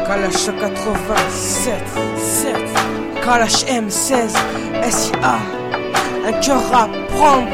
Kalash 87, 7, Kalash M16, SIA, un cœur à prendre.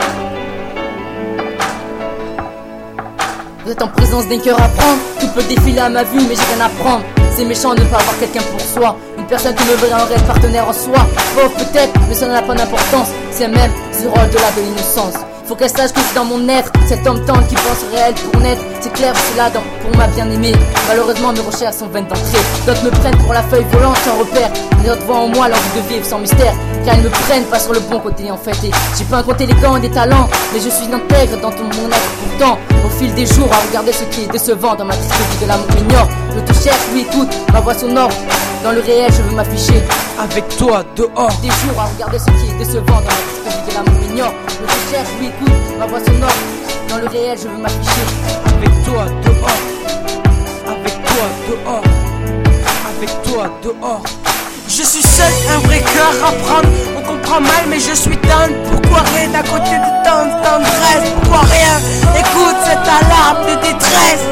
Vous êtes en présence d'un cœur à prendre. Tout peut défiler à ma vue, mais j'ai rien à prendre. C'est méchant de ne pas avoir quelqu'un pour soi. Une personne qui me verrait en réel partenaire en soi. Pauvre peut-être, mais ça n'a pas d'importance. C'est même zéro au-delà de l'innocence. Faut qu'elle sache que c'est dans mon être. Cet homme tendre qui pense réel pour naître. C'est clair, je suis là pour ma bien-aimée. Malheureusement mes recherches sont vaines d'entrée. D'autres me prennent pour la feuille volante sans repère. Les autres voient en moi l'envie de vivre sans mystère. Car ils me prennent pas sur le bon côté en fait. Et j'ai pas inventé les gants et des talents, mais je suis intègre dans tout mon être. Pourtant, au fil des jours, à regarder ce qui est décevant dans ma triste vie de l'amour ignore. Je te cherche, lui écoute, ma voix sonore. Dans le réel, je veux m'afficher avec toi dehors. Des jours à regarder ce qui est décevant dans ma triste vie de l'amour ignore. Je te cherche, lui écoute, ma voix sonore. Dans le réel, je veux m'afficher avec toi dehors. Avec toi dehors. Avec toi dehors. Je suis seul, un vrai cœur à prendre. On comprend mal, mais je suis tendre. Pourquoi rien à côté de tant de tendresse? Pourquoi rien? Écoute cette alarme de détresse.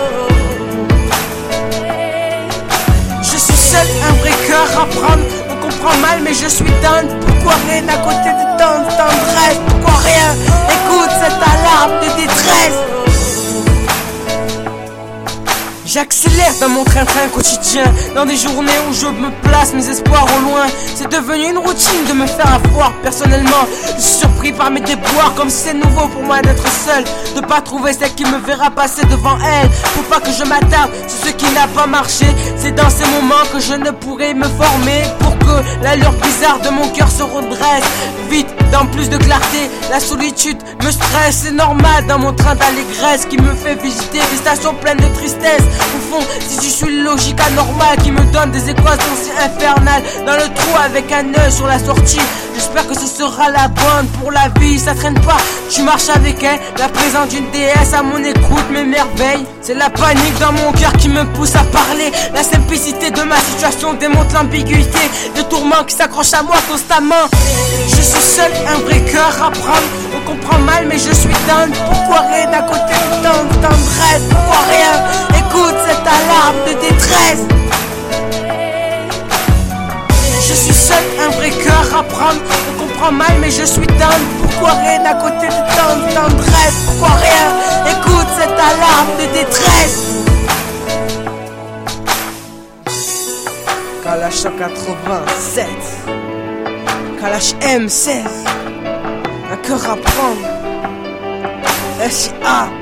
Je suis seul, un vrai cœur à prendre. On comprend mal, mais je suis tendre. Pourquoi rien à côté de tant de tendresse? Pourquoi rien? Écoute cette alarme de détresse. J'accélère dans mon train-train quotidien. Dans des journées où je me place mes espoirs au loin. C'est devenu une routine de me faire avoir. Personnellement, je suis surpris par mes déboires. Comme si c'est nouveau pour moi d'être seul. De pas trouver celle qui me verra passer devant elle. Faut pas que je m'attarde sur ce qui n'a pas marché. C'est dans ces moments que je ne pourrai me former. Pour que l'allure bizarre de mon cœur se redresse. Vite, dans plus de clarté, la solitude me stresse. C'est normal dans mon train d'allégresse qui me fait visiter des stations pleines de tristesse. Au fond, si je suis logique anormale qui me donne des équations si infernales. Dans le trou avec un œil sur la sortie. J'espère que ce sera la bonne pour la vie, ça traîne pas. Tu marches avec elle, la présence d'une déesse à mon écoute m'émerveille. C'est la panique dans mon cœur qui me pousse à parler. La simplicité de ma situation démontre l'ambiguïté de tourments qui s'accrochent à moi constamment. Je suis seul, un vrai cœur à prendre. On comprend mal, mais je suis tendre. Pourquoi rien à côté de tant de tendresse? Pourquoi rien? Écoute cette alarme de détresse. Je suis seul, un vrai cœur à prendre. On comprend mal, mais je suis tendre. Pourquoi rien à côté de tant de tendresse? Pourquoi rien? Écoute cette alarme de détresse. Kalash 87, Kalash M16, un cœur à prendre. SIA.